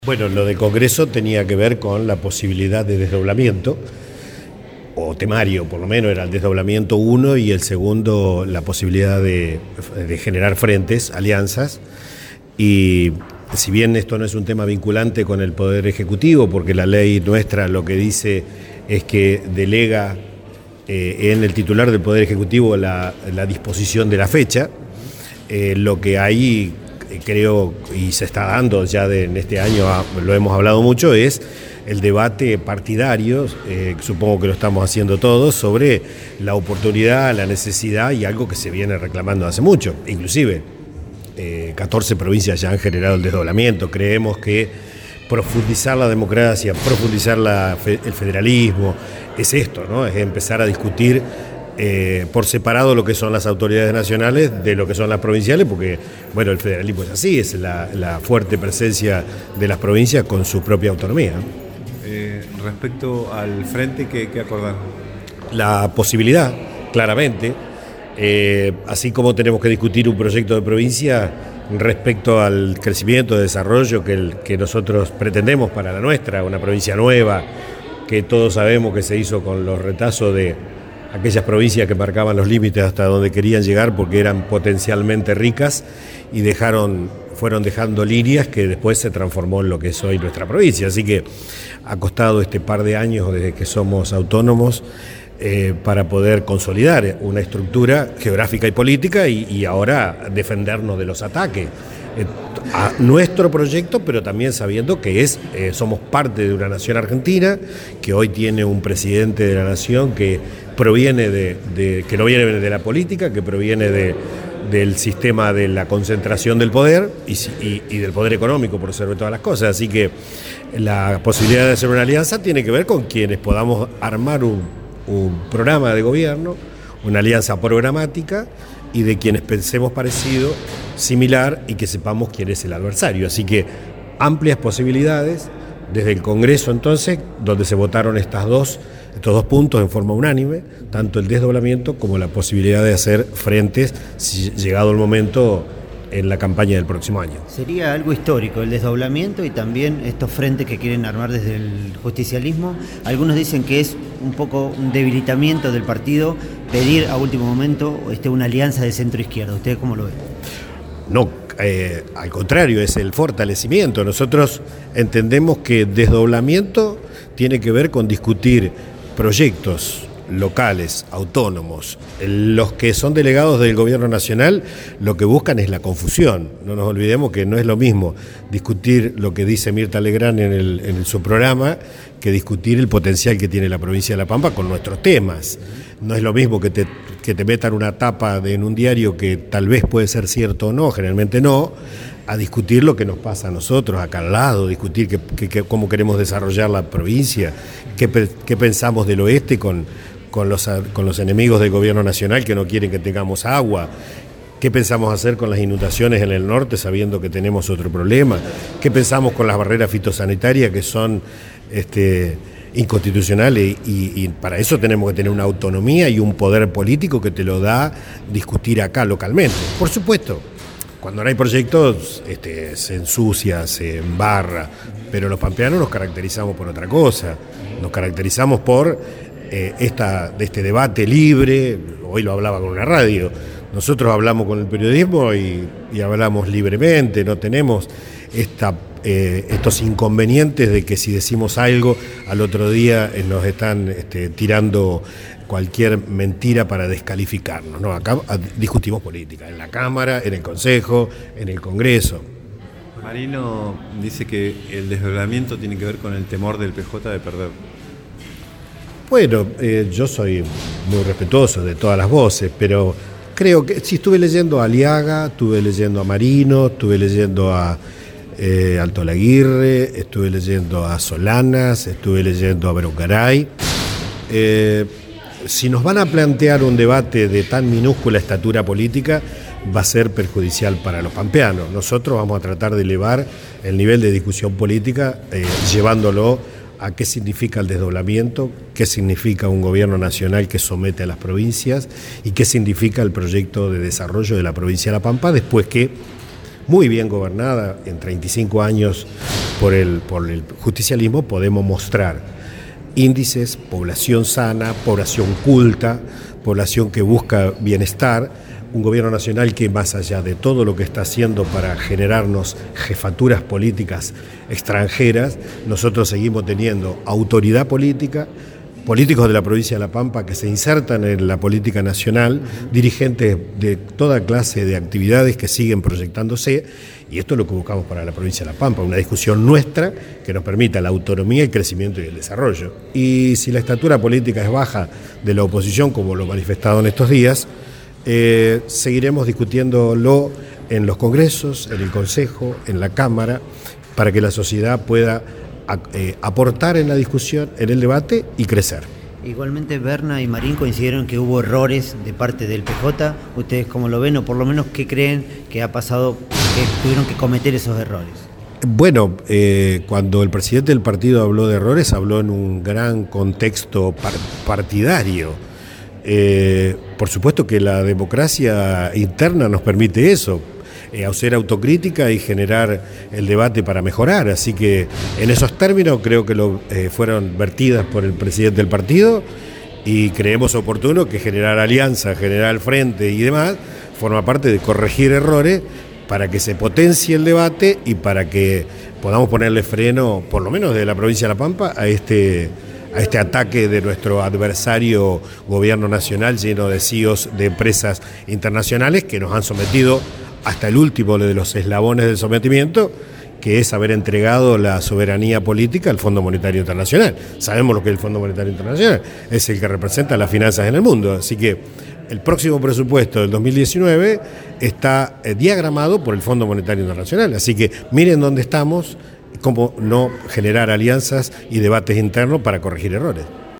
Bueno, lo del Congreso tenía que ver con la posibilidad de desdoblamiento, o temario por lo menos, era el desdoblamiento uno y el segundo la posibilidad de generar frentes, alianzas. Y si bien esto no es un tema vinculante con el Poder Ejecutivo, porque la ley nuestra lo que dice es que delega en el titular del Poder Ejecutivo la disposición de la fecha, lo que hay creo, y se está dando ya en este año, lo hemos hablado mucho, es el debate partidario, supongo que lo estamos haciendo todos, sobre la oportunidad, la necesidad y algo que se viene reclamando hace mucho. Inclusive 14 provincias ya han generado el desdoblamiento. Creemos que profundizar la democracia, profundizar el federalismo, es esto, ¿no? Es empezar a discutir por separado lo que son las autoridades nacionales de lo que son las provinciales, porque bueno, el federalismo es así, es la fuerte presencia de las provincias con su propia autonomía. Respecto al frente, ¿qué acordar? La posibilidad, claramente, así como tenemos que discutir un proyecto de provincia respecto al crecimiento, desarrollo que nosotros pretendemos para la nuestra, una provincia nueva, que todos sabemos que se hizo con los retazos de aquellas provincias que marcaban los límites hasta donde querían llegar porque eran potencialmente ricas y fueron dejando líneas que después se transformó en lo que es hoy nuestra provincia. Así que ha costado este par de años desde que somos autónomos para poder consolidar una estructura geográfica y política y ahora defendernos de los ataques a nuestro proyecto, pero también sabiendo que somos parte de una nación argentina, que hoy tiene un presidente de la nación que proviene que no viene de la política, que proviene del sistema de la concentración del poder y del poder económico, por sobre todas las cosas. Así que la posibilidad de hacer una alianza tiene que ver con quienes podamos armar un programa de gobierno, una alianza programática, y de quienes pensemos parecido, similar, y que sepamos quién es el adversario. Así que amplias posibilidades desde el Congreso entonces, donde se votaron estos dos puntos en forma unánime, tanto el desdoblamiento como la posibilidad de hacer frentes, si llegado el momento, en la campaña del próximo año. Sería algo histórico el desdoblamiento y también estos frentes que quieren armar desde el justicialismo. Algunos dicen que es un poco un debilitamiento del partido pedir a último momento una alianza de centro-izquierda. ¿Ustedes cómo lo ven? No, al contrario, es el fortalecimiento. Nosotros entendemos que desdoblamiento tiene que ver con discutir proyectos locales, autónomos. Los que son delegados del gobierno nacional lo que buscan es la confusión. No nos olvidemos que no es lo mismo discutir lo que dice Mirta Legrand en su programa que discutir el potencial que tiene la provincia de La Pampa con nuestros temas. No es lo mismo que te metan una tapa en un diario que tal vez puede ser cierto o no, generalmente no, a discutir lo que nos pasa a nosotros acá al lado, discutir cómo queremos desarrollar la provincia, qué pensamos del oeste con los enemigos del gobierno nacional que no quieren que tengamos agua, qué pensamos hacer con las inundaciones en el norte sabiendo que tenemos otro problema, qué pensamos con las barreras fitosanitarias que son inconstitucionales y para eso tenemos que tener una autonomía y un poder político que te lo da discutir acá localmente. Por supuesto, cuando no hay proyectos se ensucia, se embarra, pero los pampeanos nos caracterizamos por otra cosa, nos caracterizamos por este debate libre. Hoy lo hablaba con una radio, nosotros hablamos con el periodismo y hablamos libremente, no tenemos estos inconvenientes de que si decimos algo al otro día nos están tirando cualquier mentira para descalificarnos. No, acá discutimos política, en la Cámara, en el Consejo, en el Congreso. Marino dice que el desdoblamiento tiene que ver con el temor del PJ de perder. Bueno, yo soy muy respetuoso de todas las voces, pero creo que si estuve leyendo a Aliaga, estuve leyendo a Marino, estuve leyendo a Alto Laguirre, estuve leyendo a Solanas, estuve leyendo a Berongaray. Si nos van a plantear un debate de tan minúscula estatura política, va a ser perjudicial para los pampeanos. Nosotros vamos a tratar de elevar el nivel de discusión política, llevándolo a qué significa el desdoblamiento, qué significa un gobierno nacional que somete a las provincias y qué significa el proyecto de desarrollo de la provincia de La Pampa después que muy bien gobernada en 35 años por el justicialismo, podemos mostrar índices, población sana, población culta, población que busca bienestar, un gobierno nacional que, más allá de todo lo que está haciendo para generarnos jefaturas políticas extranjeras, nosotros seguimos teniendo autoridad política, políticos de la provincia de La Pampa que se insertan en la política nacional, dirigentes de toda clase de actividades que siguen proyectándose, y esto es lo que buscamos para la provincia de La Pampa, una discusión nuestra que nos permita la autonomía, el crecimiento y el desarrollo. Y si la estatura política es baja de la oposición, como lo manifestado en estos días, seguiremos discutiéndolo en los congresos, en el Consejo, en la Cámara, para que la sociedad pueda aportar en la discusión, en el debate y crecer. Igualmente Berna y Marín coincidieron que hubo errores de parte del PJ. ¿Ustedes cómo lo ven o por lo menos qué creen que ha pasado, que tuvieron que cometer esos errores? Bueno, cuando el presidente del partido habló de errores, habló en un gran contexto partidario. Por supuesto que la democracia interna nos permite eso, hacer autocrítica y generar el debate para mejorar. Así que en esos términos creo que fueron vertidas por el presidente del partido y creemos oportuno que generar alianza, generar frente y demás forma parte de corregir errores para que se potencie el debate y para que podamos ponerle freno, por lo menos de la provincia de La Pampa, a este ataque de nuestro adversario gobierno nacional lleno de CEOs de empresas internacionales que nos han sometido hasta el último de los eslabones del sometimiento, que es haber entregado la soberanía política al Fondo Monetario Internacional. Sabemos lo que es el Fondo Monetario Internacional, es el que representa las finanzas en el mundo, así que el próximo presupuesto del 2019 está diagramado por el Fondo Monetario Internacional, así que miren dónde estamos, cómo no generar alianzas y debates internos para corregir errores.